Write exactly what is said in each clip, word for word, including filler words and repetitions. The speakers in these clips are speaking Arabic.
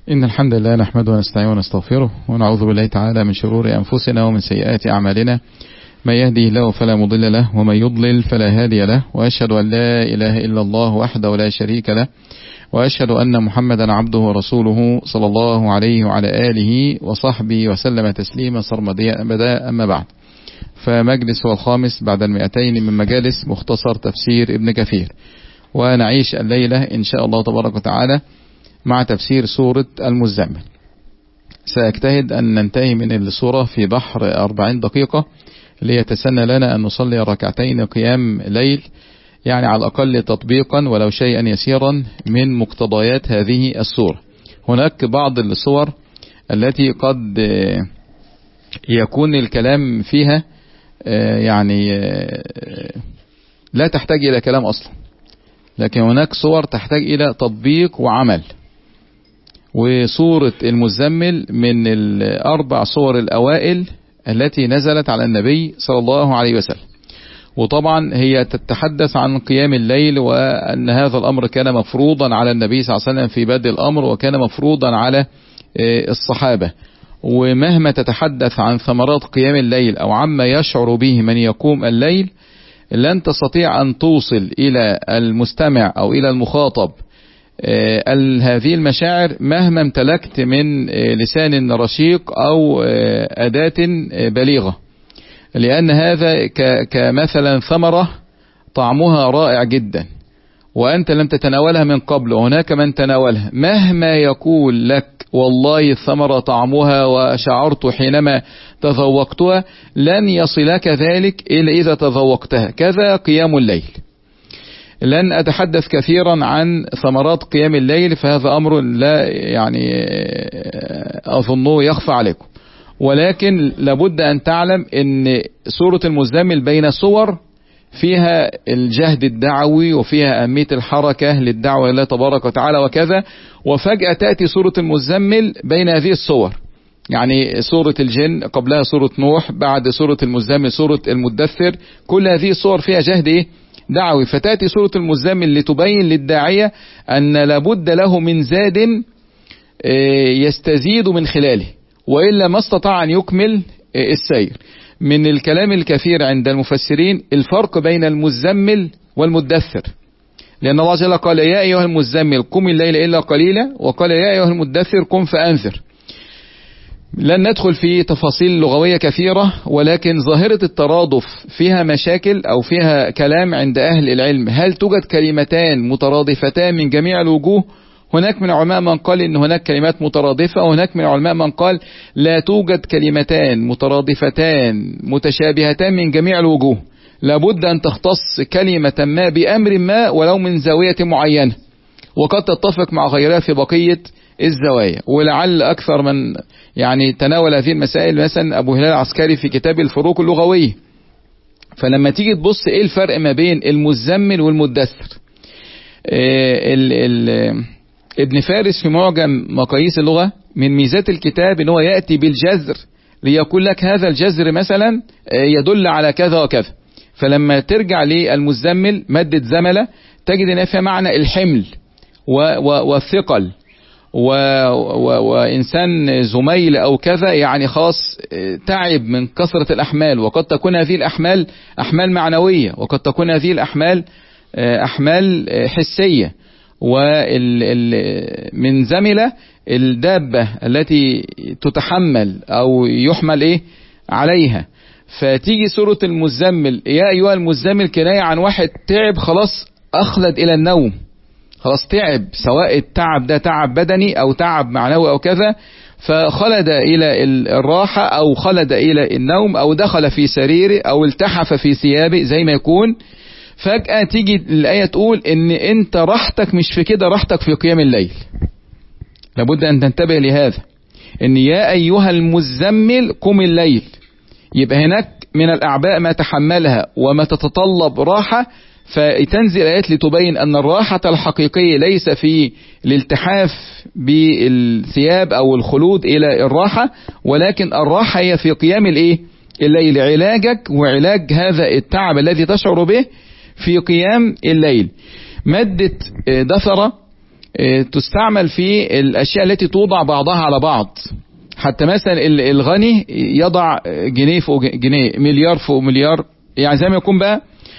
إن الحمد لله نحمده ونستعينه ونستغفره ونعوذ بالله تعالى من شرور أنفسنا ومن سيئات أعمالنا، من يهديه الله فلا مضل له ومن يضلل فلا هادي له، وأشهد أن لا إله إلا الله وحده لا شريك له، وأشهد أن محمدا عبده ورسوله صلى الله عليه وعلى آله وصحبه وسلم تسليما سرمديا أبدا. أما بعد، فمجلس هو الخامس بعد المئتين من مجالس مختصر تفسير ابن كثير، ونعيش الليلة إن شاء الله تبارك وتعالى مع تفسير سورة المزمل. سأجتهد أن ننتهي من السورة في بحر أربعين دقيقة ليتسنى لنا أن نصلي ركعتين قيام ليل، يعني على الأقل تطبيقا ولو شيئا يسيرا من مقتضيات هذه السورة. هناك بعض الصور التي قد يكون الكلام فيها يعني لا تحتاج إلى كلام أصلا، لكن هناك صور تحتاج إلى تطبيق وعمل. وسورة المزمل من الأربع صور الأوائل التي نزلت على النبي صلى الله عليه وسلم، وطبعا هي تتحدث عن قيام الليل، وأن هذا الأمر كان مفروضا على النبي صلى الله عليه وسلم في بدء الأمر، وكان مفروضا على الصحابة. ومهما تتحدث عن ثمرات قيام الليل أو عما يشعر به من يقوم الليل، لن تستطيع أن توصل إلى المستمع أو إلى المخاطب هذه المشاعر مهما امتلكت من لسان رشيق أو أداة بليغة، لأن هذا كمثلا ثمرة طعمها رائع جدا وأنت لم تتناولها من قبل، وهناك من تناولها، مهما يقول لك والله الثمرة طعمها وشعرت حينما تذوقتها، لن يصلك ذلك إلا إذا تذوقتها. كذا قيام الليل. لن أتحدث كثيرا عن ثمرات قيام الليل، فهذا أمر لا يعني أظنه يخفى عليكم، ولكن لابد أن تعلم أن سورة المزمل بين صور فيها الجهد الدعوي وفيها أهمية الحركة للدعوة لله تبارك وتعالى وكذا، وفجأة تأتي سورة المزمل بين هذه الصور. يعني سورة الجن قبلها سورة نوح، بعد سورة المزمل سورة المدثر، كل هذه الصور فيها جهد إيه؟ دعوي. فتأتي سورة المزمل لتبين للداعية أن لابد له من زاد يستزيد من خلاله، وإلا ما استطاع أن يكمل السير. من الكلام الكثير عند المفسرين الفرق بين المزمل والمدثر، لأن الله جل قال يا أيها المزمل قم الليل إلا قليلا، وقال يا أيها المدثر قم فأنذر. لن ندخل في تفاصيل لغوية كثيرة، ولكن ظاهرة الترادف فيها مشاكل أو فيها كلام عند أهل العلم. هل توجد كلمتان مترادفتان من جميع الوجوه؟ هناك من العلماء من قال إن هناك كلمات مترادفة، وهناك من العلماء من قال لا توجد كلمتان مترادفتان متشابهتان من جميع الوجوه، لابد أن تختص كلمة ما بأمر ما ولو من زاوية معينة، وقد تتفق مع غيرها في بقية الزوايا. ولعل أكثر من يعني تناول هذه المسائل مثلا أبو هلال العسكري في كتاب الفروق اللغوية. فلما تيجي تبص إيه الفرق ما بين المزمل والمدثر، إيه ال ال ابن فارس في معجم مقاييس اللغة من ميزات الكتاب ان هو يأتي بالجذر ليقول لك هذا الجذر مثلا يدل على كذا وكذا. فلما ترجع للمزمل مادة زملة تجد ان فيها معنى الحمل والثقل وإنسان زميل أو كذا، يعني خاص تعب من كثرة الأحمال، وقد تكون هذه الأحمال أحمال معنوية، وقد تكون هذه الأحمال أحمال حسية. ومن زملة الدابة التي تتحمل أو يحمل إيه عليها. فتيجي سورة المزمل يا أيها المزمل كناية عن واحد تعب خلاص أخلد إلى النوم، خلاص تعب، سواء التعب ده تعب بدني أو تعب معنوي أو كذا، فخلد إلى الراحة أو خلد إلى النوم أو دخل في سريره أو التحف في ثيابه زي ما يكون. فجأة تيجي الآية تقول ان انت راحتك مش في كده، راحتك في قيام الليل. لابد ان تنتبه لهذا، ان يا ايها المزمل قم الليل. يبقى هناك من الاعباء ما تحملها وما تتطلب راحة، فتنزل آيات لتبين ان الراحة الحقيقية ليس في الالتحاف بالثياب او الخلود الى الراحة، ولكن الراحة هي في قيام الايه الليل. علاجك وعلاج هذا التعب الذي تشعر به في قيام الليل. مادة دثرة تستعمل في الأشياء التي توضع بعضها على بعض. حتى مثلا الغني يضع جنيه فوق جنيه، مليار فوق مليار، يعني زي ما يكون بقى،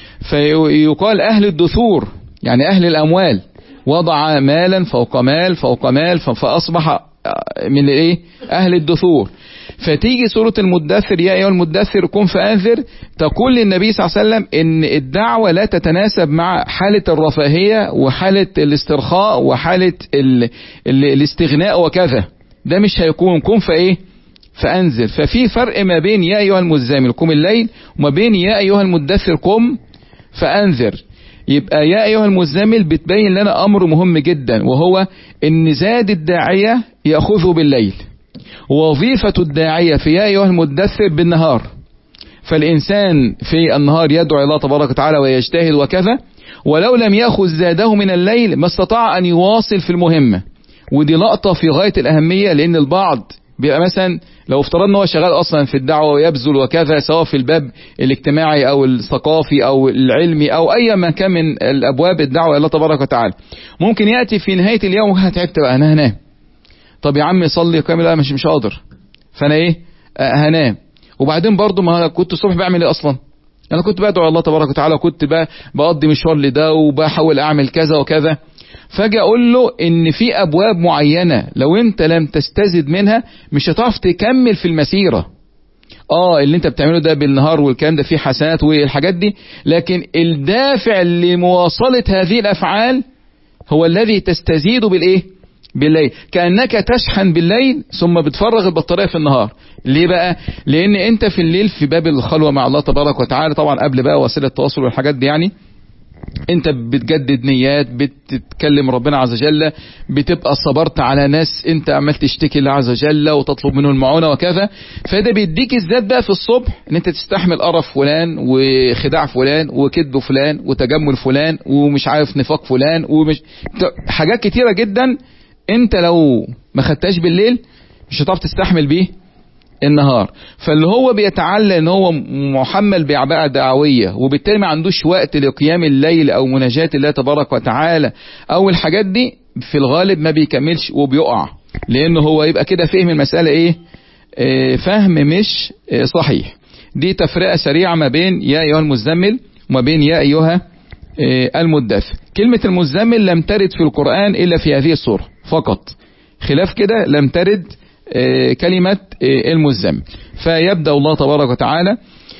فيقال أهل الدثور يعني أهل الأموال، وضع مالا فوق مال فوق مال فأصبح من الايه أهل الدثور. فتيجي سورة المدثر يا أيها المدثر قم فأنذر، تقول للنبي صلى الله عليه وسلم إن الدعوة لا تتناسب مع حالة الرفاهية وحالة الاسترخاء وحالة ال ال الاستغناء وكذا، ده مش هيكون قم فإيه فأنذر. ففي فرق ما بين يا أيها المزمل قم الليل وما بين يا أيها المدثر قم فأنذر. يبقى يا أيها المزمل بتبين لنا أمر مهم جدا، وهو إن زاد الداعية يأخذه بالليل، ووظيفة الداعية في يا أيها المدثر بالنهار. فالإنسان في النهار يدعو الله تبارك وتعالى ويجتهد وكذا، ولو لم يأخذ زاده من الليل ما استطاع أن يواصل في المهمة. ودي لقطة في غاية الأهمية، لأن البعض بيبقى مثلا لو افترضنا هو شغال أصلا في الدعوة ويبذل وكذا، سواء في الباب الاجتماعي أو الثقافي أو العلمي أو أي ما كان من الأبواب الدعوة إلى الله تبارك وتعالى، ممكن يأتي في نهاية اليوم تعبت بقى أنا هنام. طب يا عم صلي كامل، لا مش مش قادر، فأنا إيه آه هنام. وبعدين برضو ما كنت الصبح بعمل إيه أصلا؟ أنا كنت بدعو الله تبارك وتعالى، وكنت بقضي مشوار لده وبحاول أعمل كذا وكذا. فاجي اقول له ان في ابواب معينة لو انت لم تستزد منها مش هتعرف تكمل في المسيرة. اه اللي انت بتعمله ده بالنهار والكلام ده فيه حسنات والحاجات دي، لكن الدافع لمواصلة هذه الافعال هو الذي تستزيد بالايه بالليل. كأنك تشحن بالليل ثم بتفرغ البطارية في النهار. ليه بقى؟ لان انت في الليل في باب الخلوة مع الله تبارك وتعالى، طبعا قبل بقى وسيلة التواصل والحاجات دي، يعني انت بتجدد نيات، بتتكلم ربنا عز وجل، بتبقى صبرت على ناس انت عمال تشتكي الله عز وجل وتطلب منه المعونة وكذا. فده بيديك الذات بقى في الصبح ان انت تستحمل قرف فلان وخداع فلان وكذب فلان وتجمل فلان ومش عارف نفاق فلان ومش حاجات كتيرة جدا. انت لو ما خدتهاش بالليل مش هتعرف تستحمل بيه النهار. فاللي هو بيتعلى ان هو محمل بعباءة دعوية، وبالتالي ما عندوش وقت لقيام الليل او مناجاة الله تبارك وتعالى او الحاجات دي، في الغالب ما بيكملش وبيقع، لانه هو يبقى كده فهم المسألة ايه اه فهم مش اه صحيح. دي تفرقة سريعة ما بين يا ايها المزمل وما بين يا ايها اه المدثر. كلمة المزمل لم ترد في القرآن الا في هذه السورة فقط، خلاف كده لم ترد كلمة المزمل. فيبدأ الله تبارك وتعالى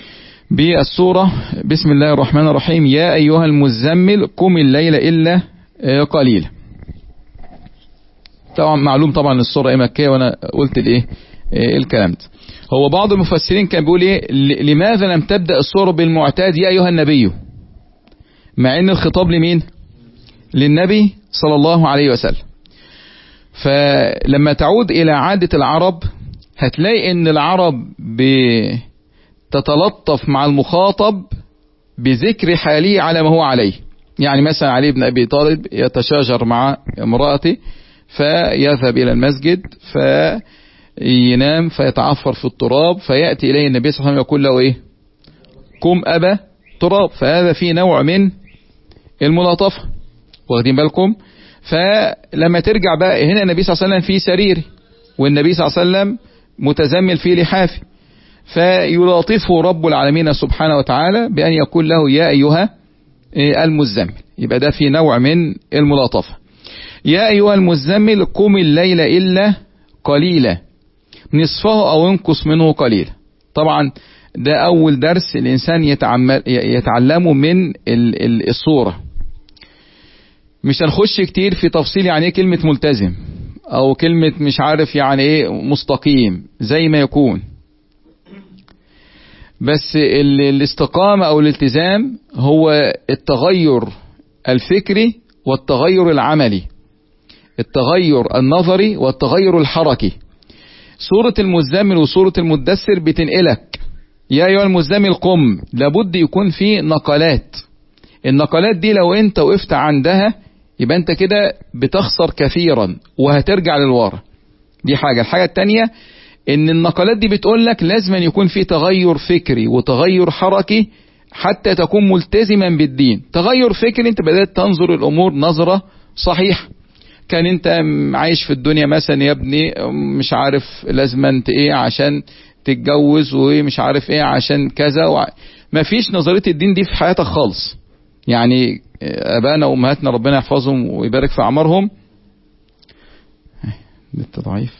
بالسورة بسم الله الرحمن الرحيم يا أيها المزمل قم الليل إلا قليلا. طبعا معلوم طبعا السورة مكية، وانا قلت الايه الكلام ده. هو بعض المفسرين كان بيقول ايه لماذا لم تبدأ السورة بالمعتاد يا أيها النبي، مع ان الخطاب لمين؟ للنبي صلى الله عليه وسلم. فلما تعود إلى عادة العرب هتلاقي ان العرب بتتلطف مع المخاطب بذكر حاله على ما هو عليه. يعني مثلا علي بن أبي طالب يتشاجر مع امرأته فيذهب إلى المسجد فينام فيتعفر في التراب، فيأتي إليه النبي صلى الله عليه وسلم يقول له إيه قم أبا تراب. فهذا فيه نوع من الملاطفة، واخدين بالكم؟ فلما ترجع بقى هنا النبي صلى الله عليه وسلم في سرير والنبي صلى الله عليه وسلم متزمل في لحافه، فيلاطفه رب العالمين سبحانه وتعالى بأن يقول له يا أيها المزمل. يبقى ده في نوع من الملاطفة. يا أيها المزمل قم الليل إلا قليلا نصفه أو انقص منه قليلا. طبعا ده أول درس الإنسان يتعلمه من الصورة. مش هنخش كتير في تفصيل يعني ايه كلمة ملتزم او كلمة مش عارف يعني ايه مستقيم، زي ما يكون. بس الاستقامة او الالتزام هو التغير الفكري والتغير العملي، التغير النظري والتغير الحركي. سورة المزمل وسورة المدثر بتنقلك يا ايها المزمل قم، لابد يكون في نقلات. النقلات دي لو انت وقفت عندها يبقى انت كده بتخسر كثيرا وهترجع للورا. دي حاجة. الحاجة التانية ان النقلات دي بتقول لك لازم يكون في تغير فكري وتغير حركي حتى تكون ملتزما بالدين. تغير فكري انت بدأت تنظر الامور نظرة صحيحة، كان انت عايش في الدنيا مثلا يا ابني مش عارف لازم انت ايه عشان تتجوز ومش عارف ايه عشان كذا و... ما فيش نظرية الدين دي في حياتك خالص. يعني ابانا وامهاتنا ربنا يحفظهم ويبارك في اعمارهم. نت ضعيف.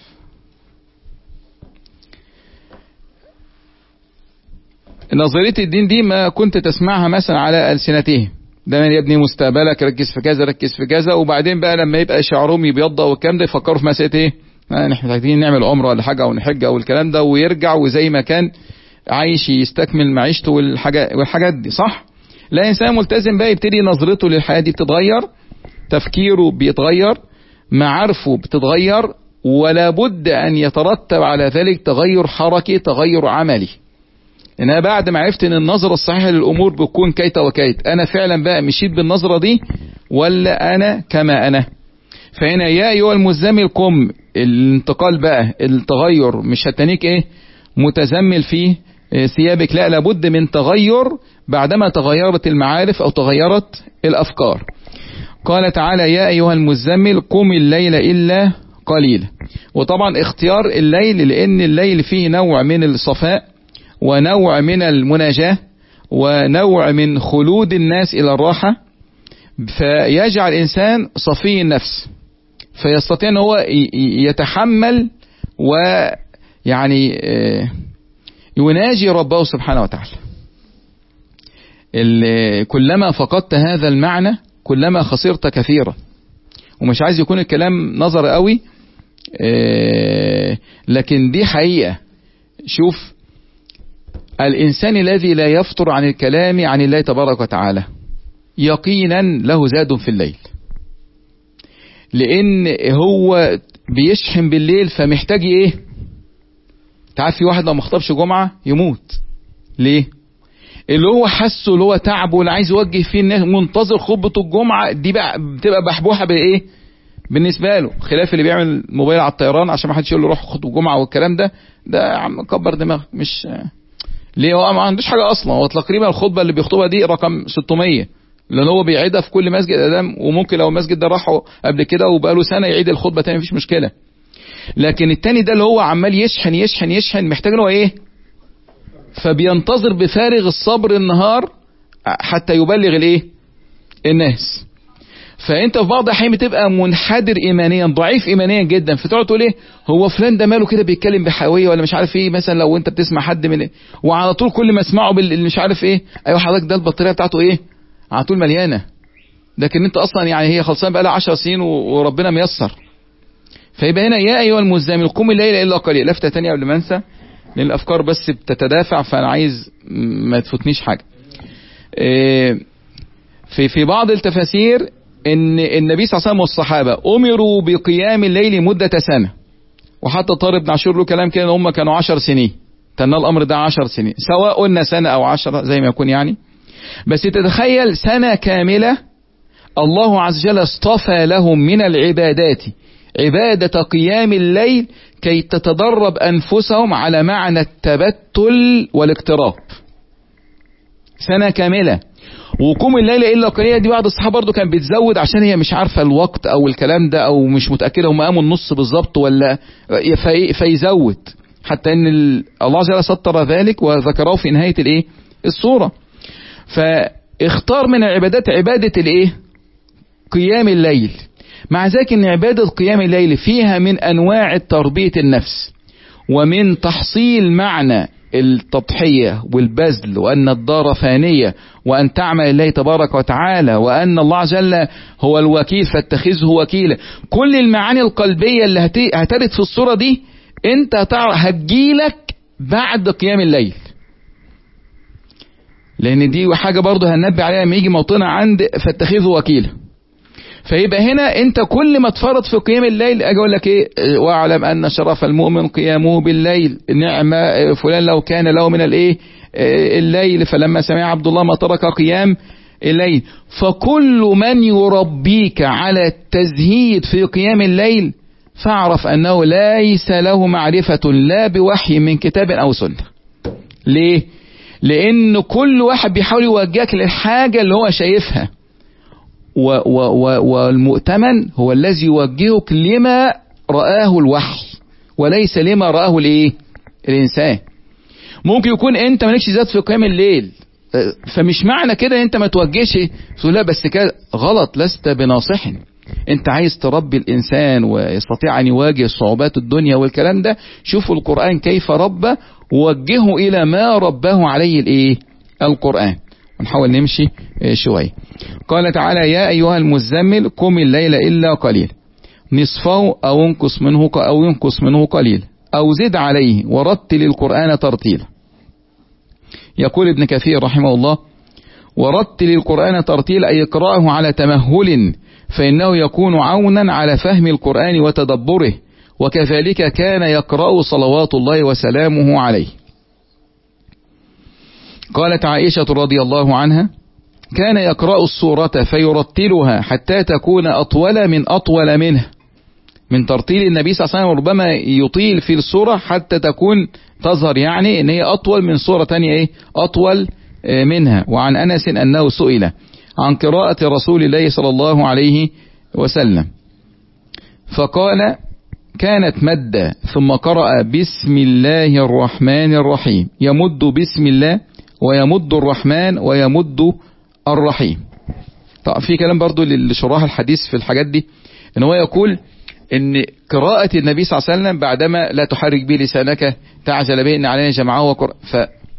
نظرية الدين دي ما كنت تسمعها مثلا على ألسنتهم، دايما يا ابني مستقبلك ركز في كذا ركز في كذا، وبعدين بقى لما يبقى شعرهم يبيض والكلام ده يفكروا في مسألة ايه، احنا محتاجين نعمل عمره ولا حاجه او نحج او الكلام ده، ويرجع وزي ما كان عايش يستكمل معيشته والحاجات والحاجات دي. صح؟ لا، انسان ملتزم بقى يبتدي نظرته للحياه دي بتتغير، تفكيره بيتغير، معارفه بتتغير، ولا بد ان يترتب على ذلك تغير حركي تغير عملي. انا بعد ما عرفت ان النظرة الصحيحة للامور بتكون كيت وكيت، انا فعلا بقى مشيت بالنظرة دي ولا انا كما انا. فهنا يا ايها المزمل قم، الانتقال بقى التغير مش هتنيك ايه متزمل فيه ثيابك، لا، لابد من تغير بعدما تغيرت المعارف او تغيرت الافكار. قال تعالى يا ايها المزمل قم الليل الا قليلا. وطبعا اختيار الليل لان الليل فيه نوع من الصفاء ونوع من المناجاة ونوع من خلود الناس إلى الراحة، فيجعل الإنسان صفي النفس فيستطيع أن هو يتحمل ويعني يناجي ربه سبحانه وتعالى. كلما فقدت هذا المعنى كلما خسرت كثيرا. ومش عايز يكون الكلام نظر قوي، لكن دي حقيقة. شوف، الإنسان الذي لا يفطر عن الكلام عن الله تبارك وتعالى يقينا له زاد في الليل، لأن هو بيشحن بالليل فمحتاج ايه. تعرف في واحد لو ما خطبش جمعة يموت. ليه؟ اللي هو حسه اللي هو تعبه اللي عايز يوجه فيه الناس منتظر خطبة الجمعة دي بقى بتبقى بحبوحة بايه بالنسبة له، خلاف اللي بيعمل موبايل على الطيران عشان ما حدش يقول له روح خطبة الجمعة والكلام ده. ده يا عم كبر دماغ. مش ليه؟ هو ما عندوش حاجة اصلا. هو تقريبا الخطبة اللي بيخطبها دي رقم ستمية، لان هو بيعيدها في كل مسجد ادام، وممكن لو المسجد ده راحوا قبل كده وبقاله سنة يعيد الخطبة تاني مفيش مشكلة. لكن التاني ده اللي هو عمال يشحن يشحن يشحن محتاج له ايه، فبينتظر بفارغ الصبر النهار حتى يبلغ الايه الناس. فانت في بعض الاحيان بتبقى منحدر ايمانيا ضعيف ايمانيا جدا، فتقعد تقول ايه هو فلان ده ماله كده بيتكلم بحيويه ولا مش عارف ايه. مثلا لو انت بتسمع حد من إيه وعلى طول كل ما اسمعه مش عارف ايه، ايوه حضرتك ده البطاريه بتاعته ايه على طول مليانه، لكن انت اصلا يعني هي خلصان بقى لها عشر سنين وربنا ميسر. فيبقى هنا يا ايها المزمل قم الليل الا قليلا. لفته ثانيه قبل ما انسى لان الافكار بس بتتدافع فانا عايز ما تفوتنيش حاجه. في في بعض التفاسير ان النبي صلى الله عليه وسلم والصحابه امروا بقيام الليل مده سنه، وحتى طارق بن عاشور له كلام كده هم كانوا عشر سنين، تنال الامر ده عشر سنين، سواء قلنا سنه او عشرة زي ما يكون يعني. بس تتخيل سنه كامله الله عز وجل اصطفى لهم من العبادات عبادة قيام الليل كي تتدرب أنفسهم على معنى التبتل والاقتراب. سنة كاملة. وقوم الليل إلا قليلا دي بعض الصحابة برضو كان بيتزود عشان هي مش عارفة الوقت أو الكلام ده أو مش متأكدة هم قاموا النص بالظبط ولا في فيزود، حتى أن الله عز وجل سطر ذلك وذكره في نهاية الإيه الصورة. فاختار من العبادات عبادة الإيه قيام الليل، مع ذلك ان عبادة قيام الليل فيها من انواع تربية النفس ومن تحصيل معنى التضحية والبذل، وان الدار فانية، وان تعمل الله تبارك وتعالى، وان الله عز وجل هو الوكيل فاتخذه وكيلا. كل المعاني القلبية اللي هترد في الصورة دي انت هتجيلك بعد قيام الليل، لان دي حاجة برضه هننبه عليها لما يجي موطنها عند فاتخذه وكيلا. فيبقى هنا انت كل ما تفرط في قيام الليل اجي اقول لك ايه واعلم ان شرف المؤمن قيامه بالليل، نعم فلان لو كان له من الايه الليل فلما سمع عبد الله ما ترك قيام الليل. فكل من يربيك على التزهيد في قيام الليل فاعرف انه ليس له معرفة لا بوحي من كتاب او سنة. ليه؟ لان كل واحد بيحاول يوجهك للحاجة اللي هو شايفها، والمؤتمن هو الذي يوجهك لما رآه الوحي وليس لما رآه الايه الانسان. ممكن يكون انت مالكش ذات في قيام الليل، فمش معنى كده انت ما توجهش تقول لا بس كده غلط، لست بناصح. انت عايز تربي الانسان ويستطيع ان يواجه صعوبات الدنيا والكلام ده، شوفوا القرآن كيف ربى ووجهه الى ما رباه عليه الايه القرآن. ونحاول نمشي شوية. قال تعالى يا ايها المزمل قم الليل الا قليل نصفه او انقص منه او ينقص منه قليل او زد عليه ورتل القرآن ترتيلا. يقول ابن كثير رحمه الله ورتل القرآن ترتيلا أي اقرأه على تمهل فإنه يكون عونا على فهم القرآن وتدبره، وكذلك كان يقرأ صلوات الله وسلامه عليه. قالت عائشة رضي الله عنها كان يقرأ السورة فيرتلها حتى تكون أطول من أطول منه، من ترتيل النبي صلى الله عليه وسلم ربما يطيل في السورة حتى تكون تظهر يعني ان هي اطول من سورة تانية ايه اطول منها. وعن انس انه سئل عن قراءة رسول الله صلى الله عليه وسلم فقال كانت مدة ثم قرأ بسم الله الرحمن الرحيم، يمد بسم الله ويمد الرحمن ويمد الرحيم. طبعا في كلام برضو للشراح الحديث في الحاجات دي، ان هو يقول ان قراءة النبي صلى الله عليه وسلم بعدما لا تحرك به لسانك تعجل به ان علينا جمعه وقرأ ف...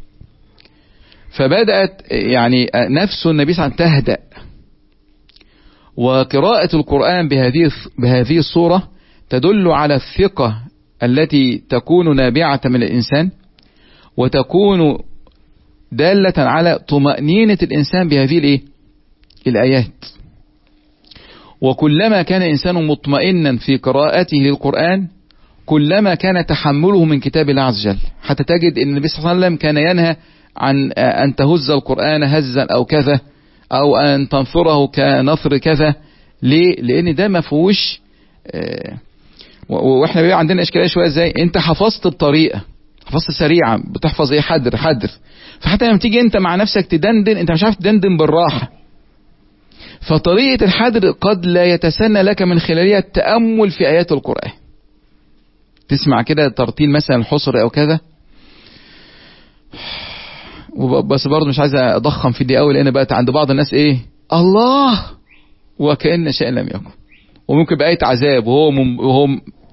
فبدأت يعني نفس النبي صلى الله عليه وسلم تهدأ، وقراءة القرآن بهذه بهذه الصورة تدل على الثقة التي تكون نابعة من الإنسان، وتكون دالة على طمأنينة الإنسان بهذه الإيه؟ الآيات. وكلما كان إنسان مطمئنا في قراءته للقرآن كلما كان تحمله من كتاب الله عز وجل، حتى تجد أن النبي صلى الله عليه وسلم كان ينهى عن أن تهز القرآن هزا أو كذا، أو أن تنثره كنثر كذا. ليه؟ لأن ده ما فيهوش اه وإحنا بيبقى عندنا إشكالية شوية إزاي أنت حفظت بطريقة، حفظت سريعا، بتحفظ إيه حدر حدر، فحتى لما تيجي أنت مع نفسك تدندن أنت مش عارف تدندن بالراحة. فطريقة الحدر قد لا يتسنى لك من خلالها التأمل في آيات القرآن. تسمع كده ترتيل مثلا الحصر أو كذا، بس برضه مش عايز أضخم في دي قوي لأن بقت عند بعض الناس إيه الله وكأن شيء لم يكن، وممكن بآية عذاب وهو مم وهو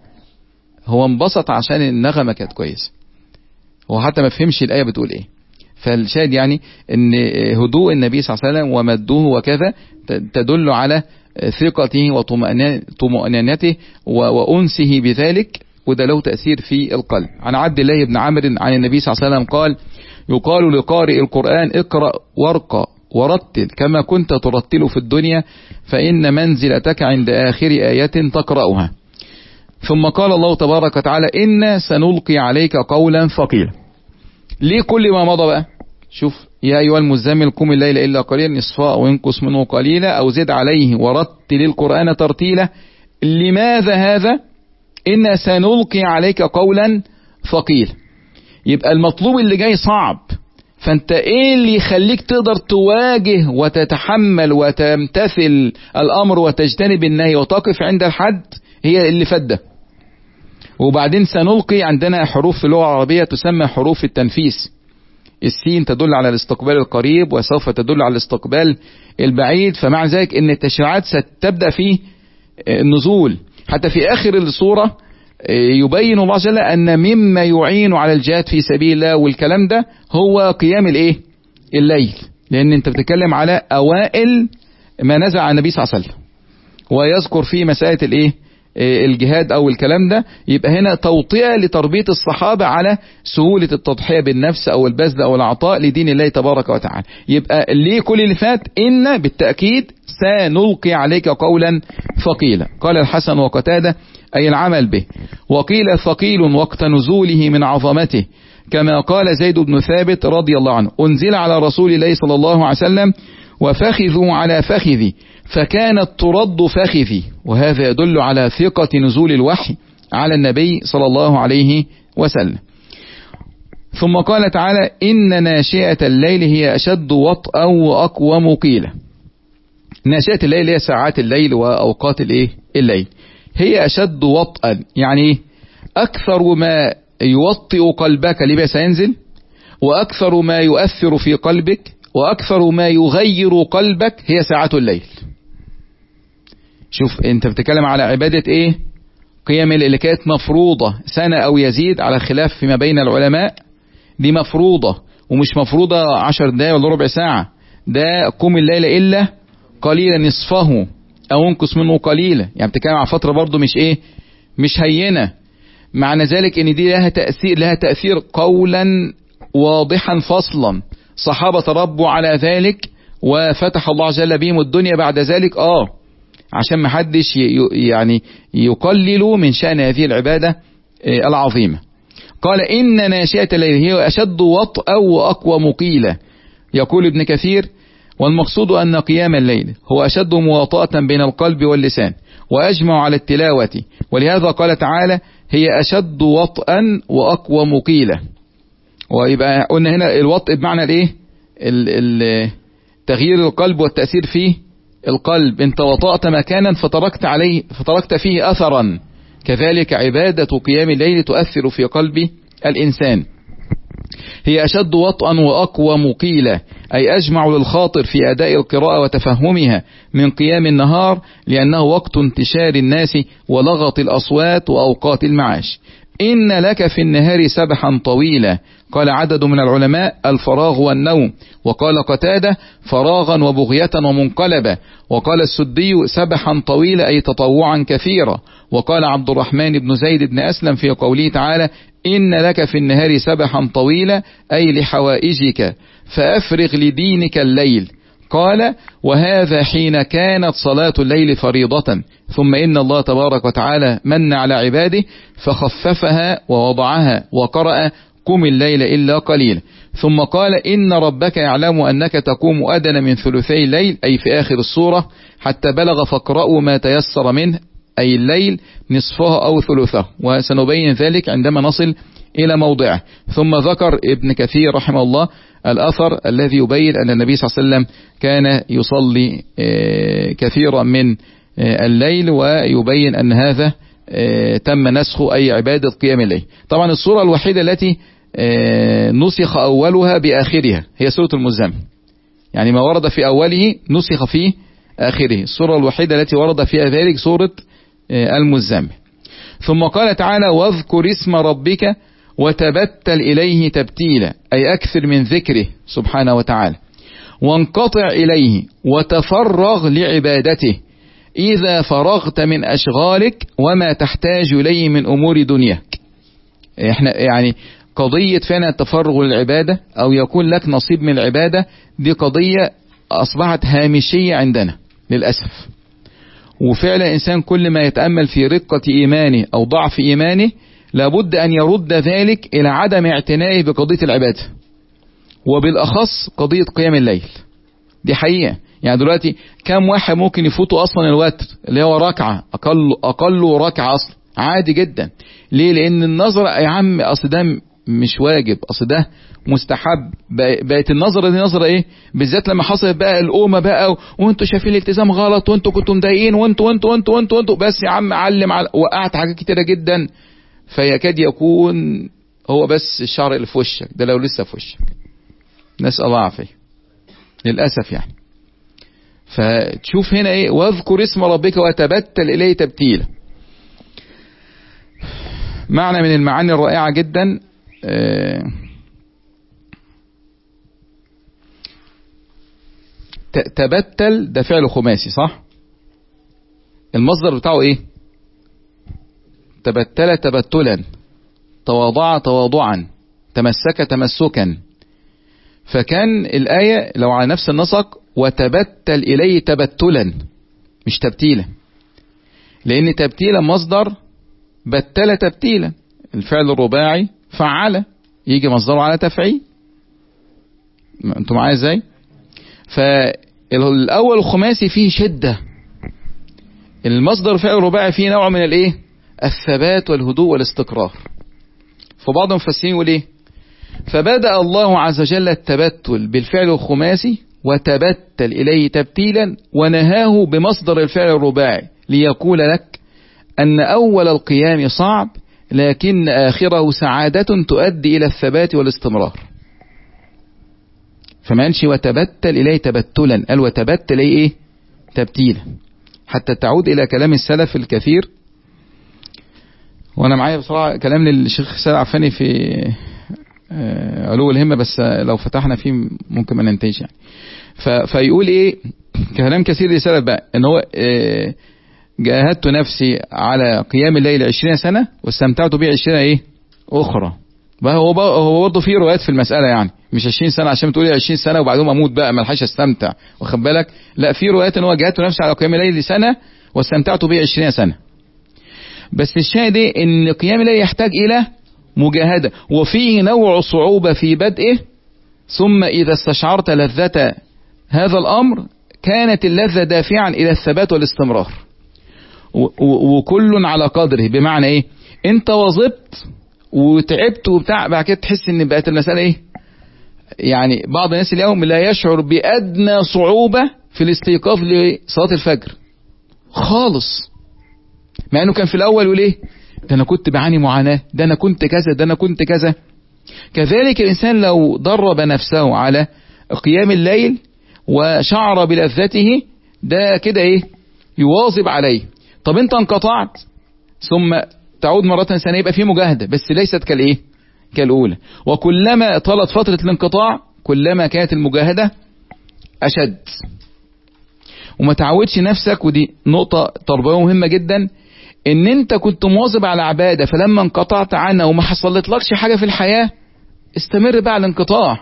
هو انبسط عشان النغمة كانت كويسة، هو حتى ما فهمش الآية بتقول إيه. فالشاهد يعني ان هدوء النبي صلى الله عليه وسلم ومده وكذا تدل على ثقته وطمأنينته وأنسه بذلك، وده له تأثير في القلب. عن عبد الله بن عمرو عن النبي صلى الله عليه وسلم قال يقال لقارئ القرآن اقرأ وارقى ورتل كما كنت ترتل في الدنيا فإن منزلتك عند آخر آية تقرأها. ثم قال الله تبارك وتعالى إنا سنلقي عليك قولا ثقيلا. ليه كل ما مضى بقى؟ شوف يا أيها المزمل قم الليل إلا قليلا نصفه أو ينقص منه قليلا أو زد عليه ورتل القرآن ترتيلا. لماذا هذا؟ إنا سنلقي عليك قولا ثقيلا. يبقى المطلوب اللي جاي صعب، فانت ايه اللي يخليك تقدر تواجه وتتحمل وتمتثل الأمر وتجتنب النهي وتقف عند الحد؟ هي اللي فده. وبعدين سنلقي عندنا حروف في اللغة العربية تسمى حروف التنفيس. السين تدل على الاستقبال القريب وسوف تدل على الاستقبال البعيد، فمع ذلك ان التشريعات ستبدأ في النزول. حتى في آخر السورة يبين الله جل أن مما يعين على الجهاد في سبيل الله والكلام ده هو قيام الايه الليل، لأن انت بتتكلم على أوائل ما نزل على النبي صلى الله عليه وسلم، ويذكر فيه مسائل الايه الجهاد او الكلام ده. يبقى هنا توطئة لتربية الصحابة على سهولة التضحية بالنفس او البذل او العطاء لدين الله تبارك وتعالى. يبقى ليه كل اللي فات إن بالتأكيد سنلقي عليك قولا ثقيلا. قال الحسن وقتادة أي العمل به. وقيل ثقيل وقت نزوله من عظمته، كما قال زيد بن ثابت رضي الله عنه أنزل على رسول الله صلى الله عليه وسلم وفخذوا على فخذي فكانت ترد فخذي، وهذا يدل على ثقة نزول الوحي على النبي صلى الله عليه وسلم. ثم قال تعالى إن ناشئة الليل هي أشد وطئا وأقوم قيلا، ناشئة الليل هي ساعات الليل وأوقات الايه الليل، هي أشد وطئا، يعني أكثر ما يوطئ قلبك لما سينزل، وأكثر ما يؤثر في قلبك، وأكثر ما يغير قلبك هي ساعات الليل. شوف انت بتتكلم على عبادة ايه؟ قيام الليل اللي كانت مفروضة سنة او يزيد على خلاف فيما بين العلماء، دي مفروضة ومش مفروضة عشر دقايق ولا ربع ساعة، ده قم الليل إلا قليلا نصفه او انقص منه قليلا، يعني بتتكلم على فترة برضو مش ايه مش هينة. معنى ذلك ان دي لها تأثير لها تأثير قولا واضحا فصلا، صحابة تربوا على ذلك وفتح الله جل بهم الدنيا بعد ذلك، اه عشان ما حدش يعني يقللوا من شأن هذه العبادة العظيمة. قال إن ناشئة الليل هي أشد وطئا وأقوى مقيلة. يقول ابن كثير: والمقصود أن قيام الليل هو أشد مواطأة بين القلب واللسان وأجمع على التلاوة، ولهذا قال تعالى: هي أشد وطئا وأقوى مقيلة. ويبقى قلنا هنا الوطء بمعنى الايه؟ تغيير القلب والتأثير فيه القلب، انت وطأت مكانا فتركت عليه فتركت فيه أثرا، كذلك عبادة قيام الليل تؤثر في قلب الإنسان. هي أشد وطئا وأقوى مقيلة، أي أجمع للخاطر في أداء القراءة وتفهمها من قيام النهار، لأنه وقت انتشار الناس ولغط الأصوات وأوقات المعاش. إن لك في النهار سبحا طويلا، قال عدد من العلماء: الفراغ والنوم، وقال قتادة: فراغا وبغية ومنقلبا، وقال السدي: سبحا طويلا أي تطوعا كثيرا، وقال عبد الرحمن بن زيد بن أسلم في قوله تعالى: إن لك في النهار سبحا طويلا أي لحوائجك فأفرغ لدينك الليل. قال: وهذا حين كانت صلاة الليل فريضة، ثم إن الله تبارك وتعالى من على عباده فخففها ووضعها وقرأ: قم الليل إلا قليلا. ثم قال: إن ربك يعلم أنك تقوم أدنى من ثلثي الليل، أي في آخر السورة، حتى بلغ فاقرأوا ما تيسر منه، أي الليل نصفه أو ثلثه، وسنبين ذلك عندما نصل إلى موضعه. ثم ذكر ابن كثير رحمه الله الأثر الذي يبين أن النبي صلى الله عليه وسلم كان يصلي كثيرا من الليل، ويبين أن هذا تم نسخه أي عبادة قيام الليل. طبعا السورة الوحيدة التي نسخ أولها بآخرها هي سورة المزمل، يعني ما ورد في أوله نسخ في آخره، السورة الوحيدة التي ورد فيها ذلك سورة المزمل. ثم قال تعالى: واذكر اسم ربك وتبتل إليه تبتيلا، أي أكثر من ذكره سبحانه وتعالى، وانقطع إليه وتفرغ لعبادته إذا فرغت من أشغالك وما تحتاج إليه من أمور دنياك. احنا يعني قضية فعلا التفرغ للعبادة أو يكون لك نصيب من العبادة، دي قضية أصبحت هامشية عندنا للأسف. وفعلا الإنسان كل ما يتأمل في رقة إيمانه أو ضعف إيمانه لابد أن يرد ذلك إلى عدم اعتنائه بقضية العبادة، وبالأخص قضية قيام الليل. دي حقيقة. يعني دلوقتي كم واحد ممكن يفوتوا أصلا الوتر اللي هو ركعة، أقل أقل ركعة أصلا عادي جدا. ليه؟ لأن النظرة يا عم أصل ده مش واجب، أصل ده مستحب. بقت النظرة دي نظرة إيه؟ بالذات لما حصلت بقى الأمة بقى وأنتوا شايفين الالتزام غلط، وأنتوا كنتوا مضايقين، وأنتوا وأنتوا وأنتوا وأنتوا وأنتوا بس يا عم علم على، وقعت حاجات كتيرة جدا، فيكاد يكون هو بس الشعر اللي في وشك ده لو لسه في وشك. نسأل الله العافية للأسف يعني. فتشوف هنا ايه؟ واذكر اسم ربك وتبتل إليه تبتيلا. معنى من المعاني الرائعة جدا. اه تبتل ده فعل خماسي صح؟ المصدر بتاعه ايه؟ تبتل تبتلا، تواضع تواضعا، تمسك تمسكا. فكان الآية لو على نفس النسق وتبتل إليه تبتلا مش تبتيلا، لأن تبتيلا مصدر بتل تبتيلا، الفعل الرباعي فعل يجي مصدره على تفعيل. انتوا معايا ازاي؟ فالأول الخماسي فيه شدة، المصدر فعل الرباعي فيه نوع من الايه؟ الثبات والهدوء والاستقرار. فبعض المفسرين يقول ايه؟ فبدأ الله عز وجل التبتل بالفعل الخماسي وتبتل إليه تبتيلا، ونهاه بمصدر الفعل الرباعي ليقول لك أن أول القيام صعب لكن آخره سعادة تؤدي إلى الثبات والاستمرار. فما قالش وتبتل إليه تبتلا، قال وتبتل إيه تبتيلا، حتى تعود إلى كلام السلف الكثير. وأنا معايا بصراحة كلام للشيخ سيد عفاني في علو الهمة، بس لو فتحنا فيه ممكن ما ننتهيش يعني. فيقول إيه كلام كثير للسلف بقى، إن هو إيه جاهدت نفسي على قيام الليل عشرين سنة واستمتعت به عشرين ايه اخرى. بقى هو هو برضه في روايات في المسألة، يعني مش عشرين سنة عشان تقولي عشرين سنة وبعدهم اموت بقى ما الحقش استمتع، واخد بالك؟ لا، في روايات ان هو جاهدت نفسي على قيام الليل سنة واستمتعت به عشرين سنة. بس الشاهد ايه ان قيام الليل يحتاج الى مجاهدة، وفيه نوع صعوبة في بدئه، ثم اذا استشعرت لذة هذا الامر كانت اللذة دافعا الى الثبات والاستمرار. وكل على قدره، بمعنى ايه انت وظبت وتعبت وبتاع، بعد كده تحس ان بقت المسألة ايه، يعني بعض الناس اليوم لا يشعر بأدنى صعوبة في الاستيقاظ لصلاة الفجر خالص، مع انه كان في الاول يقول ايه ده انا كنت بعاني معاناة، ده انا كنت كذا، ده انا كنت كذا. كذلك الانسان لو درب نفسه على قيام الليل وشعر بلذته، ده كده ايه يواظب عليه. طب انت انقطعت ثم تعود مرة ثانية، يبقى في مجاهدة بس ليست كالايه كالاولى. وكلما طالت فترة الانقطاع كلما كانت المجاهدة اشد. وما تعودش نفسك، ودي نقطة تربوية مهمة جدا، ان انت كنت مواظب على عبادة فلما انقطعت عنها وما حصلتلكش حاجة في الحياة، استمر بقى على الانقطاع.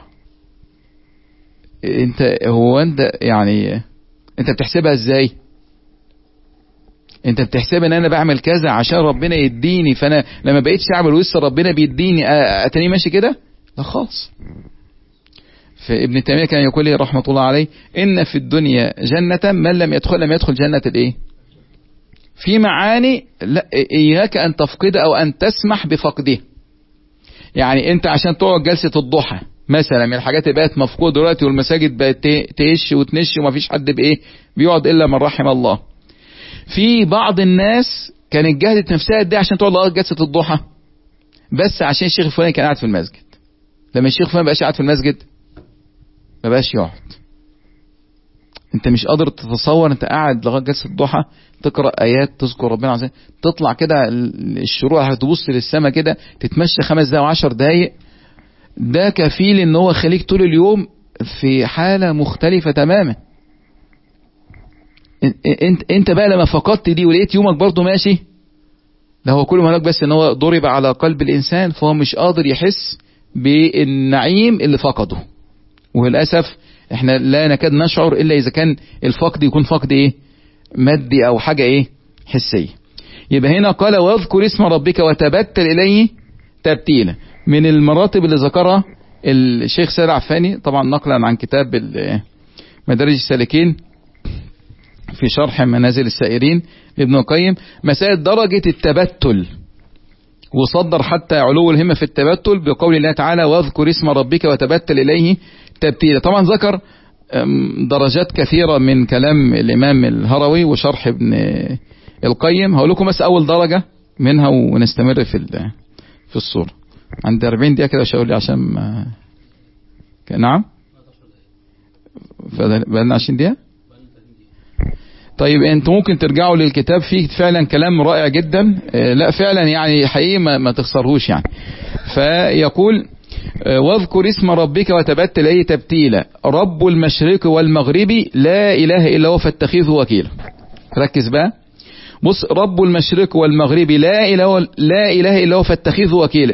انت هو انت يعني انت بتحسبها ازاي؟ انت بتحسب ان انا بعمل كذا عشان ربنا يديني، فانا لما بقيتش اعمل ولسه ربنا بيديني اتاني ماشي كده؟ لا خالص. فابن تيمية كان يقول لي رحمة الله عليه ان في الدنيا جنة من لم يدخل لم يدخل جنة الايه. في معاني لا اياك ان تفقد او ان تسمح بفقده. يعني انت عشان تقعد جلسة الضحى مثلا، من الحاجات اللي بقت مفقودة دلوقتي، والمساجد بقت تهش وتنش ومفيش حد بايه بيقعد الا من رحم الله. في بعض الناس كانت جهدت نفسها قد ايه عشان تقعد لغايه جلسه الضحى، بس عشان الشيخ الفلاني كان قاعد في المسجد. لما الشيخ الفلاني ما بقاش قاعد في المسجد ما بقاش يقعد. انت مش قادر تتصور انت قاعد لغايه جلسه الضحى تقرا ايات تذكر ربنا عز وجل، تطلع كده الشروق هتبص للسماء كده، تتمشى خمس دقايق وعشر دقايق، ده كفيل ان هو خليك طول اليوم في حاله مختلفه تماما. انت انت بقى لما فقدت دي ولقيت يومك برضو ماشي، ده هو كل ما هناك بس ان هو ضرب على قلب الانسان، فهو مش قادر يحس بالنعيم اللي فقده. وللاسف احنا لا نكاد نشعر الا اذا كان الفقد يكون فقد ايه مادي او حاجة ايه حسية. يبقى هنا قال واذكر اسم ربك وتبتل اليه تبتيلا. من المراتب اللي ذكرها الشيخ سيد عفاني طبعا نقلا عن كتاب مدارج السالكين في شرح منازل السائرين لابن القيم، مسألة درجة التبتل، وصدر حتى علو الهمة في التبتل بقول الله تعالى واذكر اسم ربك وتبتل إليه تبتيلا. طبعا ذكر درجات كثيرة من كلام الإمام الهروي وشرح ابن القيم. هقول لكم بس أول درجة منها ونستمر في في الصورة. عند أربعين دقيقة كده شاور لي عشان ما... نعم بقالنا عشرين دقيقة. طيب انتوا ممكن ترجعوا للكتاب، فيه فعلا كلام رائع جدا، لا فعلا يعني حقيقي ما, ما تخسرهوش يعني. فيقول واذكر اسم ربك وتبتل اليه تبتيلا، رب المشرق والمغرب لا اله الا هو فاتخذه وكيلا. ركز بقى، بص، رب المشرق والمغرب لا اله لا اله الا هو فاتخذه وكيلا.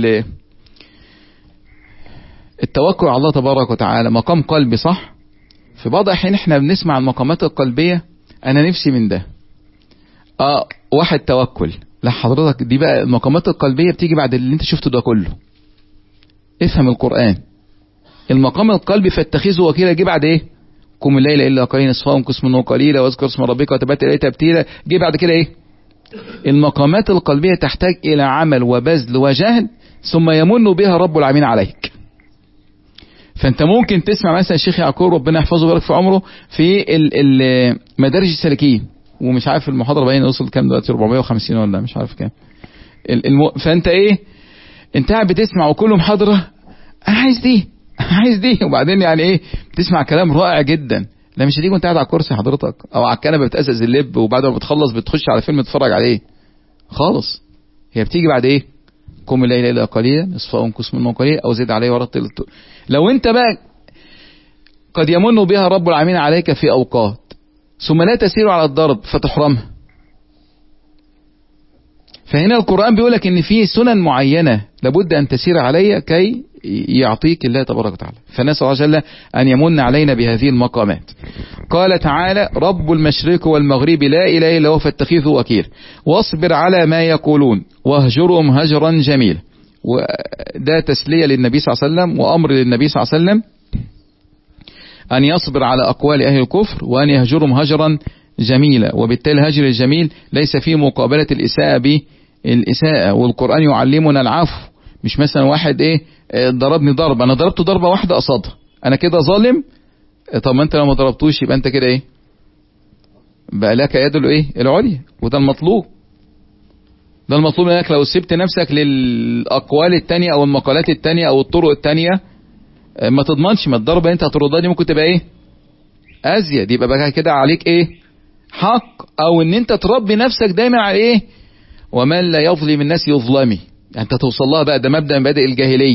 التوكل على الله تبارك وتعالى مقام قلبي، صح؟ في بعض الاحيان احنا بنسمع المقامات القلبية انا نفسي من ده اه واحد توكل، لا حضرتك دي بقى المقامات القلبية بتيجي بعد اللي انت شفته ده كله. افهم القرآن، المقام القلبي فاتخذه وكيلا جه بعد ايه؟ قم الليل الا قليلا نصفه انقص منه قليلا واذكر اسم ربك وتبتل اليه تبتيلا. جه بعد كده ايه؟ المقامات القلبية تحتاج الى عمل وبذل وجهد ثم يمن بها رب العالمين عليك. فانت ممكن تسمع مثلا الشيخ يعقوب ربنا يحفظه ويبارك في عمره في مدارج السالكين، ومش عارف المحاضره باين وصل كام دلوقتي، أربعمائة وخمسين ولا مش عارف كام. الم... فانت ايه، انت قاعد بتسمع وكل محاضره عايز دي عايز دي، وبعدين يعني ايه بتسمع كلام رائع جدا. لا مش هتيجي وانت قاعد على الكرسي حضرتك او على الكنبه بتأسس اللب، وبعد ما بتخلص بتخش على فيلم تتفرج عليه خالص. هي بتيجي بعد ايه؟ قم الليل الا قليلا نصفه انقص منه قليلا او زد عليه ورتل. لو انت بقى قد يمن بها رب العالمين عليك في اوقات ثم لا تسير على الضرب فتحرمها. فهنا القرآن بيقولك ان في سنن معينة لابد ان تسير عليها كي يعطيك الله تبارك وتعالى. فنسأل الله جل ان يمن علينا بهذه المقامات. قال تعالى رب المشرق والمغرب لا اله الا هو فاتخذه وكيل واصبر على ما يقولون واهجرهم هجرا جميلا. وده تسلية للنبي صلى الله عليه وسلم وامر للنبي صلى الله عليه وسلم ان يصبر على اقوال اهل الكفر وان يهجرهم هجرا جميلا. وبالتالي الهجر الجميل ليس فيه مقابلة الاساءة بالاساءة، والقرآن يعلمنا العفو. مش مثلا واحد ايه ضربني ضربة انا ضربته ضربة واحدة قصادها انا كده ظالم. طب ما انت لو ما ضربتوش يبقى انت كده ايه بقى لك يد الايه العليا، وده المطلوب. ده المطلوب انك لو سبت نفسك للاقوال التانية او المقالات التانية او الطرق التانية ما تضمنش ما الضربة انت هتردها دي ممكن تبقى ايه ازيد، يبقى بقى كده عليك ايه حق، او ان انت تربي نفسك دايما على ايه ومن لا يظلم الناس يظلمي. انت توصل لها بقى، ده مبدأ من مبادئ الجاهلية.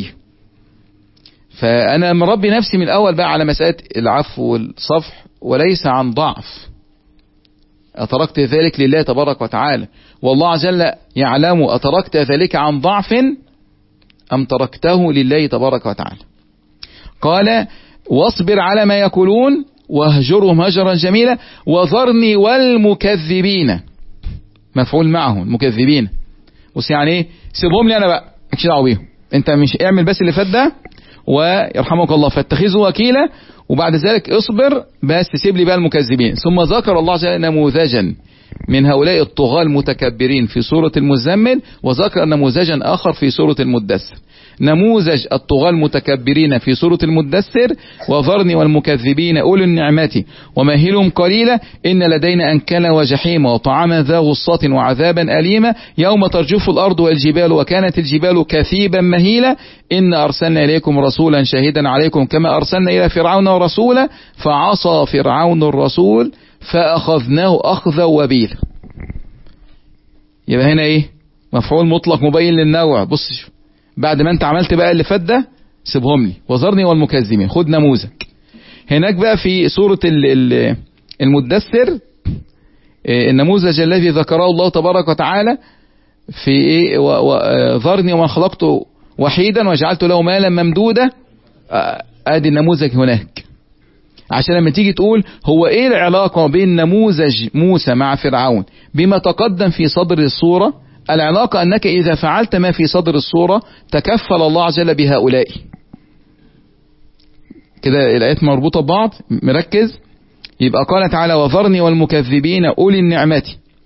فانا مربي نفسي من الاول بقى على مسألة العفو والصفح وليس عن ضعف. اتركت ذلك لله تبارك وتعالى والله عز وجل يعلم اتركت ذلك عن ضعف ام تركته لله تبارك وتعالى. قال واصبر على ما يقولون واهجرهم هجرا جميلا وذرني والمكذبين، مفعول معهم المكذبين. بص يعني ايه سيبهم لي انا بقى مالكش دعوه بيهم، انت مش اعمل بس اللي فات ده ويرحمك الله فاتخذه وكيلا، وبعد ذلك اصبر بس سيب لي بقى المكذبين. ثم ذكر الله جل نموذجا من هؤلاء الطغاة المتكبرين في سورة المزمل، وذكر نموذجا آخر في سورة المدثر. نموذج الطغاة المتكبرين في سورة المدثر وذرني والمكذبين أولي النعمة ومهلهم قليلا إن لدينا أنكلا وجحيما وطعاما ذا غصة وعذابا أليما يوم ترجف الأرض والجبال وكانت الجبال كثيبا مهيلا إن أرسلنا إليكم رسولا شاهدا عليكم كما أرسلنا إلى فرعون رسولا فعصى فرعون الرسول فأخذناه أخذا وبيلا. يبقى هنا إيه مفعول مطلق مبين للنوع. بص بعد ما انت عملت بقى اللي فات ده سيبهم لي وذرني والمكذبين. خد نموذج هناك بقى في سورة المدثر النموذج الذي ذكره الله تبارك وتعالى في ايه وذرني ومن خلقته وحيدا وجعلت له مالا ممدودا. ادي النموذج هناك عشان لما تيجي تقول هو ايه العلاقة بين نموذج موسى مع فرعون بما تقدم في صدر الصورة. العلاقة أنك إذا فعلت ما في صدر الصورة تكفل الله عز وجل بهؤلاء. كده الآيات مربوطة ببعض مركز. يبقى قال تعالى وذرني والمكذبين أولي النعمة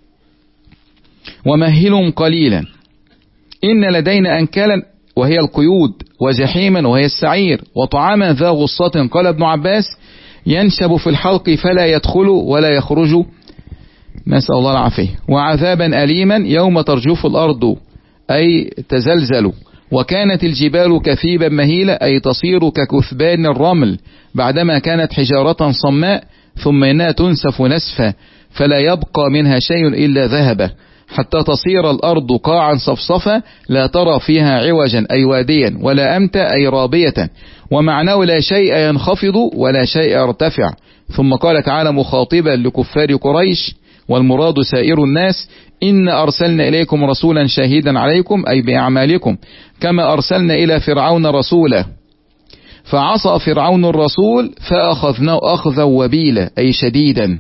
ومهلهم قليلا إن لدينا أنكالا وهي القيود وجحيما وهي السعير وطعاما ذا غصة. قال ابن عباس ينشب في الحلق فلا يدخل ولا يخرج نسأل الله العافية وعذابا أليما يوم ترجف الأرض أي تزلزل وكانت الجبال كثيبا مهيلة أي تصير ككثبان الرمل بعدما كانت حجارة صماء ثم إنها تنسف نسفا فلا يبقى منها شيء إلا ذهبا حتى تصير الأرض قاعا صفصفا لا ترى فيها عوجا أي واديا ولا أمتا أي رابية ومعناه لا شيء ينخفض ولا شيء يرتفع. ثم قال تعالى مخاطبا لكفار قريش والمراد سائر الناس إن أرسلنا إليكم رسولا شاهدا عليكم أي بأعمالكم كما أرسلنا إلى فرعون رسولا فعصى فرعون الرسول فأخذناه أخذا وبيلا أي شديدا.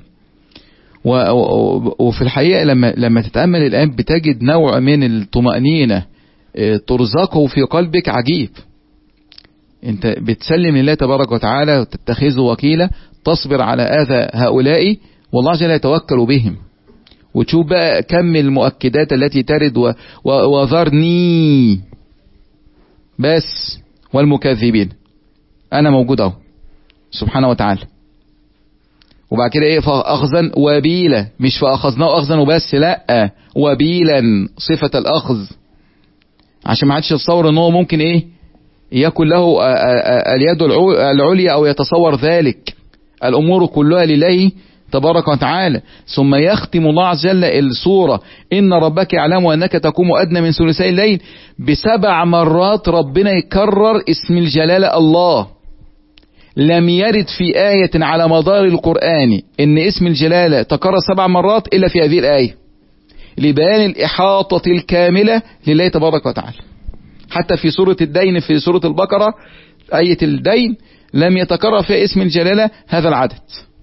وفي الحقيقة لما لما تتأمل الآن بتجد نوع من الطمأنينة ترزقه في قلبك عجيب. انت بتسلم لله تبارك وتعالى وتتخذه وكيلا تصبر على أذى هؤلاء والله جل يتوكل بهم. وتشوف بقى كم المؤكدات التي ترد و... و... وذرني بس والمكذبين أنا موجود أهو سبحانه وتعالى. وبعد كده إيه؟ فأخذا وبيلا، مش فأخذناه أخذا وبس، لأ وبيلا صفة الأخذ، عشان ما حدش يتصور إن هو ممكن إيه يكون له اليد العليا أو يتصور ذلك. الأمور كلها لله تبارك وتعالى. ثم يختم الله عز وجل السورة إن ربك يعلم أنك تقوم أدنى من ثلثي الليل بسبع مرات. ربنا يكرر اسم الجلالة الله. لم يرد في آية على مدار القرآن إن اسم الجلالة تكرر سبع مرات إلا في هذه الآية، لبيان الإحاطة الكاملة لله تبارك وتعالى. حتى في سورة الدين في سورة البقرة آية الدين لم يتكرر فيها اسم الجلالة هذا العدد.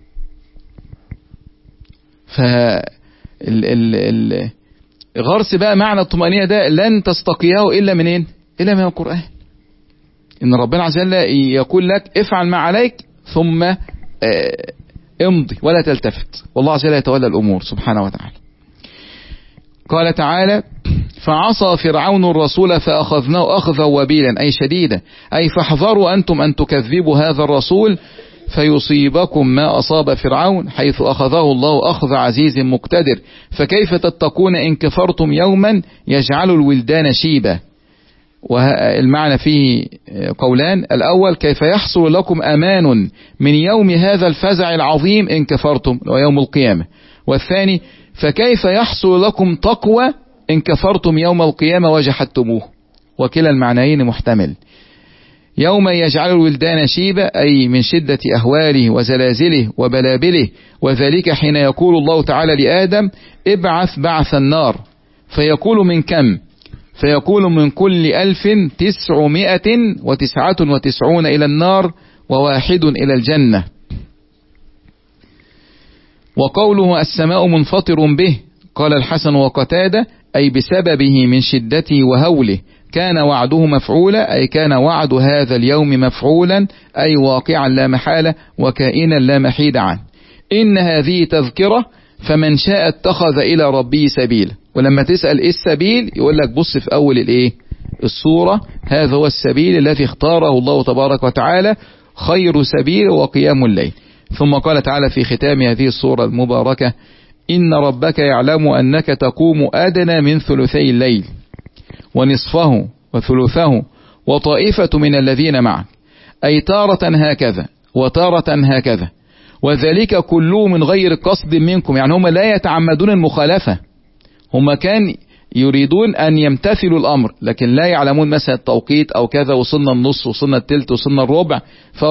ف غرس بقى معنى الطمأنينة ده لن تستقيه إلا منين؟ إلا من القرآن. إن ربنا عز وجل يقول لك افعل ما عليك ثم امضي ولا تلتفت، والله عز وجل يتولى الأمور سبحانه وتعالى. قال تعالى فعصى فرعون الرسول فأخذناه أخذا وبيلا، أي شديدا، أي فاحذروا أنتم أن تكذبوا هذا الرسول فيصيبكم ما أصاب فرعون حيث أخذه الله أخذ عزيز مقتدر، فكيف تتقون إن كفرتم يوما يجعل الولدان شيبا. والمعنى فيه قولان: الأول كيف يحصل لكم أمان من يوم هذا الفزع العظيم إن كفرتم ويوم القيامة، والثاني فكيف يحصل لكم تقوى إن كفرتم يوم القيامة وجحدتموه. وكلا المعنيين محتمل. يوم يجعل الولدان شيبا أي من شدة أهواله وزلازله وبلابله، وذلك حين يقول الله تعالى لآدم ابعث بعث النار، فيقول من كم؟ فيقول من كل ألف تسعمائة وتسعة وتسعون إلى النار وواحد إلى الجنة. وقوله السماء منفطر به قال الحسن وقتادة أي بسببه من شدته وهوله، كان وعده مفعولا أي كان وعد هذا اليوم مفعولا أي واقعا لا محالة وكائنا لا محيد عنه. إن هذه تذكرة فمن شاء اتخذ إلى ربه سبيلا. ولما تسأل إيه السبيل يقول لك بص في أول الإيه السورة، هذا هو السبيل الذي اختاره الله تبارك وتعالى، خير سبيل وقيام الليل. ثم قال تعالى في ختام هذه السورة المباركة إن ربك يعلم أنك تقوم أدنى من ثلثي الليل ونصفه وثلثه وطائفة من الذين معك، أي تارة هكذا وتارة هكذا، وذلك كله من غير قصد منكم. يعني هم لا يتعمدون المخالفة، هم كان يريدون أن يمتثلوا الأمر لكن لا يعلمون مثلا التوقيت أو كذا، وصلنا النص وصلنا التلت وصلنا الربع،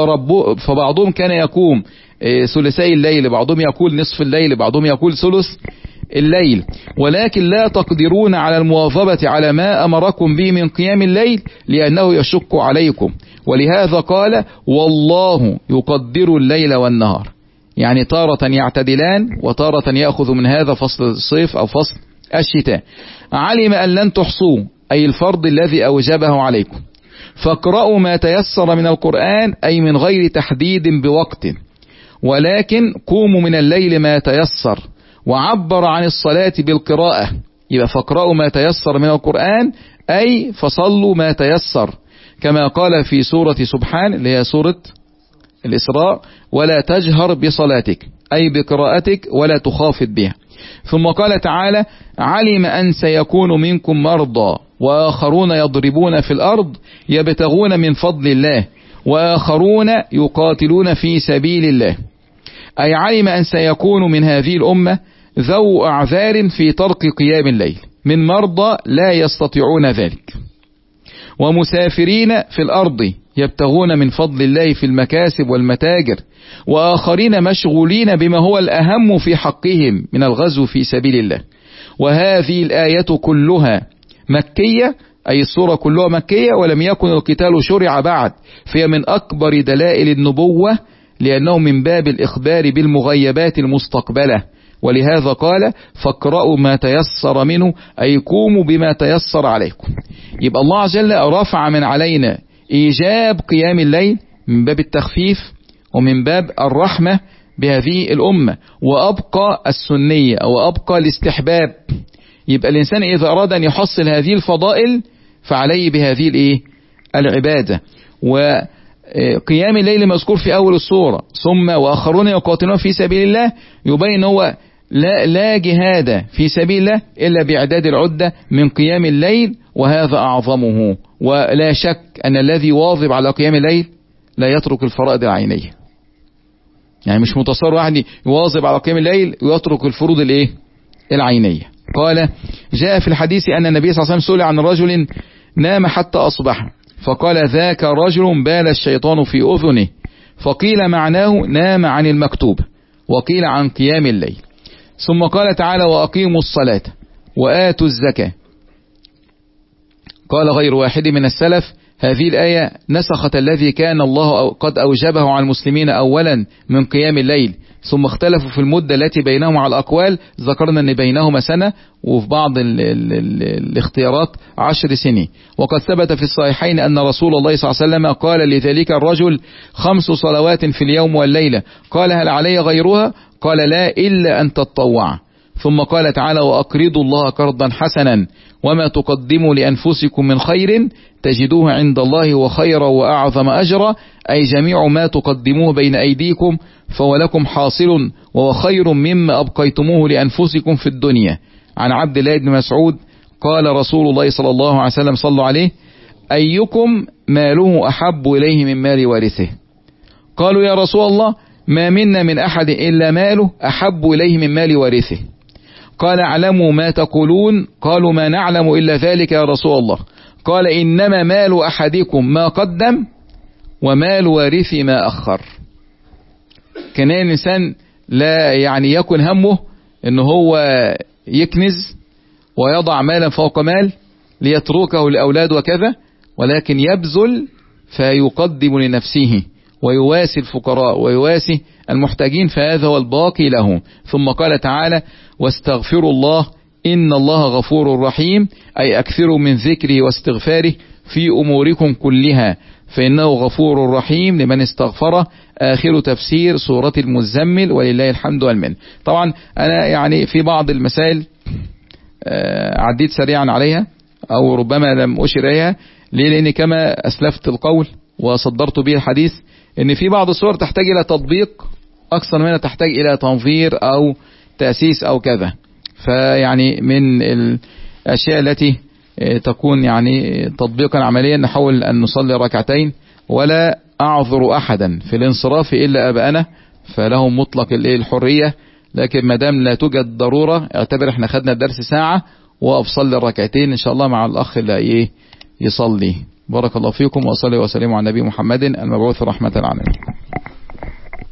فبعضهم كان يقوم ثلثي الليل، بعضهم يقول نصف الليل، بعضهم يقول ثلث الليل، ولكن لا تقدرون على المواظبة على ما أمركم به من قيام الليل لأنه يشق عليكم، ولهذا قال والله يقدر الليل والنهار. يعني تارة يعتدلان وتارة يأخذ من هذا فصل الصيف أو فصل الشتاء. علم أن لن تحصوه أي الفرض الذي أوجبه عليكم، فاقرأوا ما تيسر من القرآن أي من غير تحديد بوقت، ولكن قوموا من الليل ما تيسر، وعبر عن الصلاة بالقراءة. يبقى فاقرأوا ما تيسر من القرآن أي فصلوا ما تيسر، كما قال في سورة سبحان اللي هي سورة الإسراء ولا تجهر بصلاتك أي بقراءتك ولا تخافت بها. ثم قال تعالى علم أن سيكون منكم مرضى وآخرون يضربون في الأرض يبتغون من فضل الله وآخرون يقاتلون في سبيل الله، أي علم أن سيكون من هذه الأمة ذو أعذار في ترك قيام الليل، من مرضى لا يستطيعون ذلك، ومسافرين في الأرض يبتغون من فضل الله في المكاسب والمتاجر، وآخرين مشغولين بما هو الأهم في حقهم من الغزو في سبيل الله. وهذه الآية كلها مكية أي السورة كلها مكية، ولم يكن القتال شرع بعد، فهي من أكبر دلائل النبوة لأنه من باب الإخبار بالمغيبات المستقبلة، ولهذا قال فاقرأوا ما تيسر منه أي قوموا بما تيسر عليكم. يبقى الله عز وجل رفع من علينا إيجاب قيام الليل من باب التخفيف ومن باب الرحمة بهذه الأمة، وأبقى السنية أو أبقى الاستحباب. يبقى الإنسان إذا أراد أن يحصل هذه الفضائل فعليه بهذه الإيه؟ العبادة. و قيام الليل مذكور في أول السورة، ثم وآخرون يقاتلون في سبيل الله، يبين هو لا, لا جهاد في سبيل الله إلا بإعداد العدة من قيام الليل، وهذا أعظمه. ولا شك أن الذي واظب على قيام الليل لا يترك الفرائض العينية. يعني مش متصور واحد يواظب على قيام الليل ويترك الفروض الايه العينية. قال جاء في الحديث أن النبي صلى الله عليه وسلم سئل عن رجل نام حتى أصبح، فقال ذاك رجل بال الشيطان في أذنه، فقيل معناه نام عن المكتوب، وقيل عن قيام الليل. ثم قال تعالى وأقيموا الصلاة وآتوا الزكاة. قال غير واحد من السلف هذه الآية نسخت الذي كان الله قد أوجبه على المسلمين أولا من قيام الليل، ثم اختلفوا في المدة التي بينهم على الأقوال، ذكرنا أن بينهما سنة، وفي بعض ال ال ال الاختيارات عشر سنين. وقد ثبت في الصحيحين أن رسول الله صلى الله عليه وسلم قال لذلك الرجل خمس صلوات في اليوم والليلة، قال هل علي غيرها؟ قال لا إلا أن تتطوع. ثم قال تعالى وأقرضوا الله قرضا حسنا وما تقدموا لأنفسكم من خير تجدوه عند الله وخيرا وأعظم أجرا، أي جميع ما تقدموه بين أيديكم فهو لكم حاصل وهو خير مما أبقيتموه لأنفسكم في الدنيا. عن عبد الله بن مسعود قال رسول الله صلى الله عليه وسلم صلوا عليه أيكم ماله أحب إليه من مال وارثه؟ قالوا يا رسول الله ما منا من أحد إلا ماله أحب إليه من مال وارثه. قال اعلموا ما تقولون، قالوا ما نعلم إلا ذلك يا رسول الله. قال إنما مال أحدكم ما قدم ومال وارثي ما أخر. كان الإنسان لا يعني يكن همه إنه هو يكنز ويضع مالا فوق مال ليتركه لأولاد وكذا، ولكن يبذل فيقدم لنفسه ويواسي الفقراء ويواسي المحتاجين، فهذا هو الباقي له. ثم قال تعالى واستغفروا الله إن الله غفور رحيم، أي أكثروا من ذكره واستغفاره في أموركم كلها فإنه غفور رحيم لمن استغفره. آخر تفسير سورة المزمل ولله الحمد والمنة. طبعا أنا يعني في بعض المسائل عديت سريعا عليها أو ربما لم أشر إليها، ليه؟ لأن كما أسلفت القول وصدرت به الحديث إن في بعض الصور تحتاج إلى تطبيق أكثر منها تحتاج إلى تنظير أو تأسيس أو كذا. فيعني من الأشياء التي تكون يعني تطبيقا عمليا نحاول أن نصلي ركعتين، ولا أعذر أحدا في الانصراف إلا أبانا فلهم مطلق الحرية، لكن ما دام لا توجد ضرورة اعتبر احنا خدنا الدرس ساعة وأفصل الركعتين إن شاء الله مع الأخ اللي ايه يصلي. بارك الله فيكم وصلي وسلم على النبي محمد المبعوث رحمة العالمين.